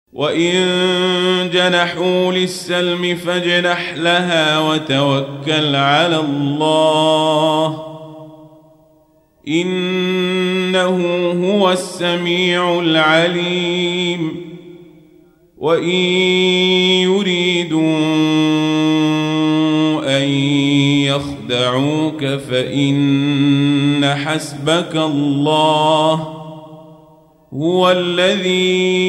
وإن جنحوا للسلم فاجنح لها وتوكل على الله إنه هو السميع العليم وإن يريدوا أن يخدعوك فإن حسبك الله هو الذي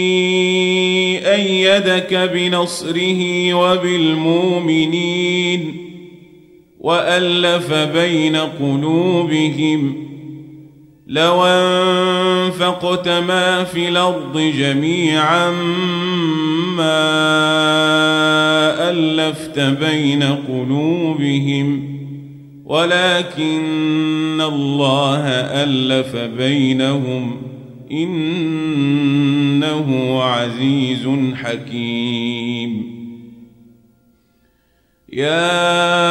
أيدك بنصره وبالمؤمنين وألف بين قلوبهم لو أنفقت ما في الأرض جميعا ما ألفت بين قلوبهم ولكن الله ألف بينهم إنه عزيز حكيم يا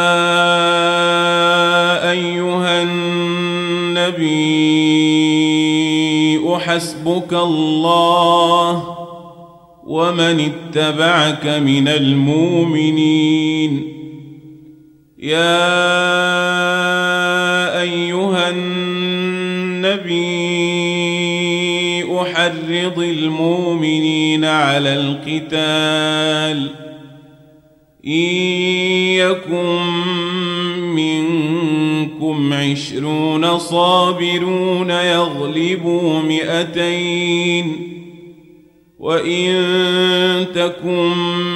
أيها النبي حسبك الله ومن اتبعك من المؤمنين يا أيها النبي حرض المؤمنين على القتال إن يكن منكم 20 صابرون يغلبوا 200 وإن تكن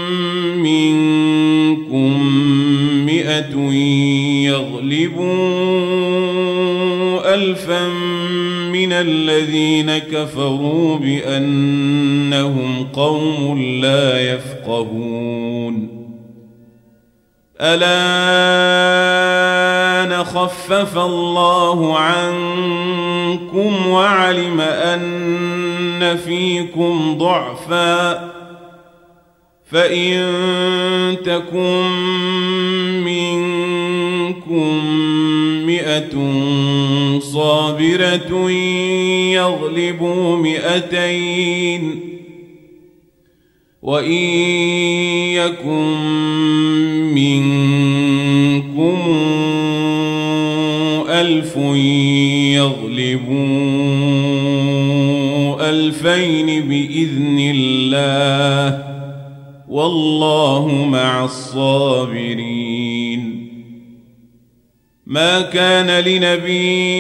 منكم 100 يغلبوا 1000 من الذين كفروا بأنهم قوم لا يفقهون الآن خفف الله عنكم وعلم أن فيكم ضعفا فإن تكن منكم 100 صابرة يغلبوا 200 وإن يكن منكم 1000 يغلبوا 2000 بإذن الله والله مع الصابرين ما كان لنبي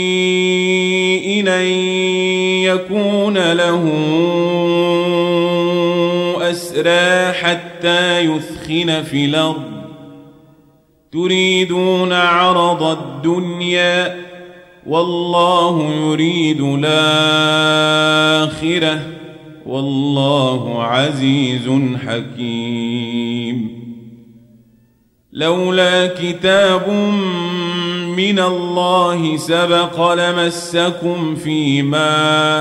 أن يكون له أسرى حتى يثخن في الأرض تريدون عرض الدنيا والله يريد الآخرة والله عزيز حكيم لولا كتاب من الله سبق لمسكم فيما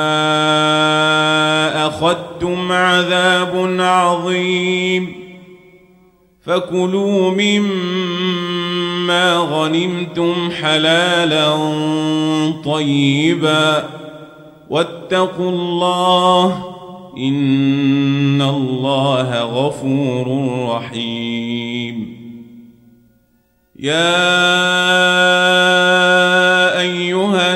أخذتم عذاب عظيم فكلوا مما غنمتم حلالا طيبا واتقوا الله إن الله غفور رحيم يا أيها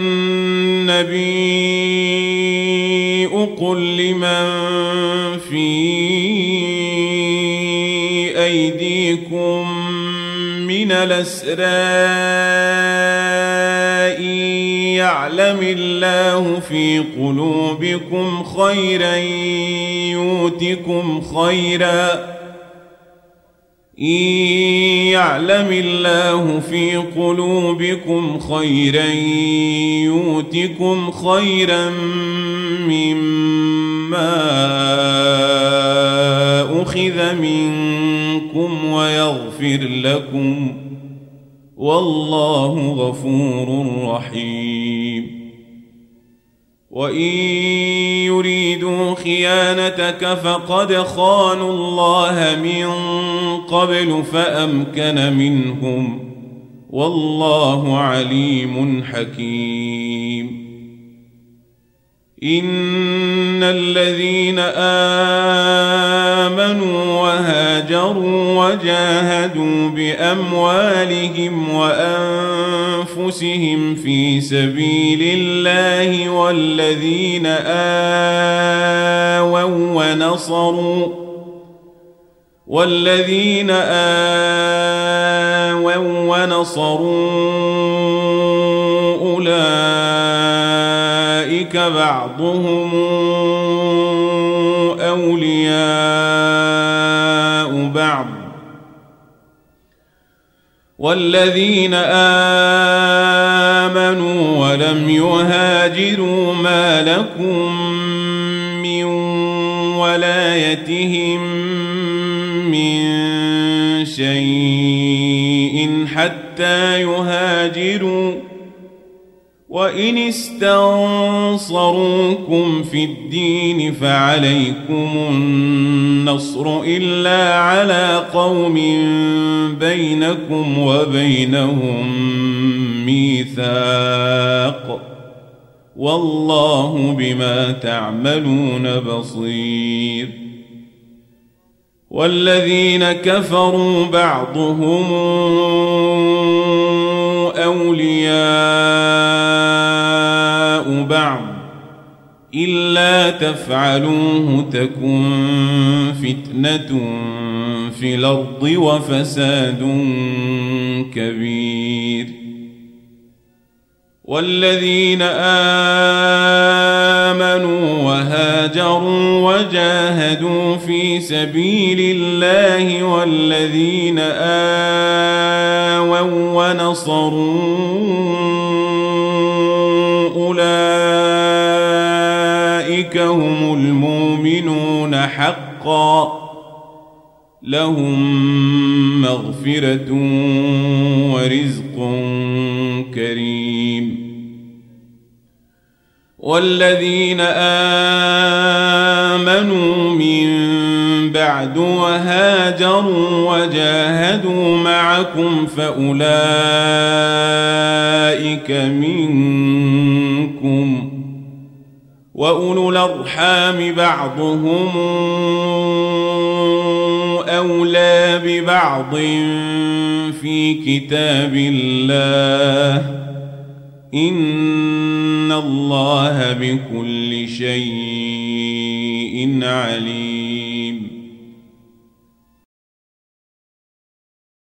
النبي قل لمن في أيديكم من الأسرى يعلم الله في قلوبكم خيرا يؤتكم خيرا إن يعلم الله في قلوبكم خيرا يؤتكم خيرا مما أخذ منكم ويغفر لكم والله غفور رحيم وإن يريدوا خيانتك فقد خانوا الله من قبل فأمكن منهم والله عليم حكيم إن الذين آمنوا وهاجروا وجاهدوا بأموالهم وأنفسهم في سبيل الله والذين آووا ونصروا أولئك بعضهم أولياء بعض والذين آمنوا ولم يهاجروا ما لكم من ولايتهم من شيء حتى يهاجروا وإن استنصروكم في الدين فعليكم النصر إلا على قوم بينكم وبينهم ميثاق والله بما تعملون بصير والذين كفروا بعضهم أولياء بعض إلا تفعلوه تكن فتنة في الأرض وفساد كبير والذين آمنوا وهاجروا وجاهدوا في سبيل الله والذين آووا ونصروا أولئك هم المؤمنون حقا لهم مغفرة ورزق كريم والذين آمنوا من بعد وهاجروا وجاهدوا معكم فأولئك منكم وأولو الأرحام بعضهم أولى ببعض في كتاب الله إن الله بكل شيء عليم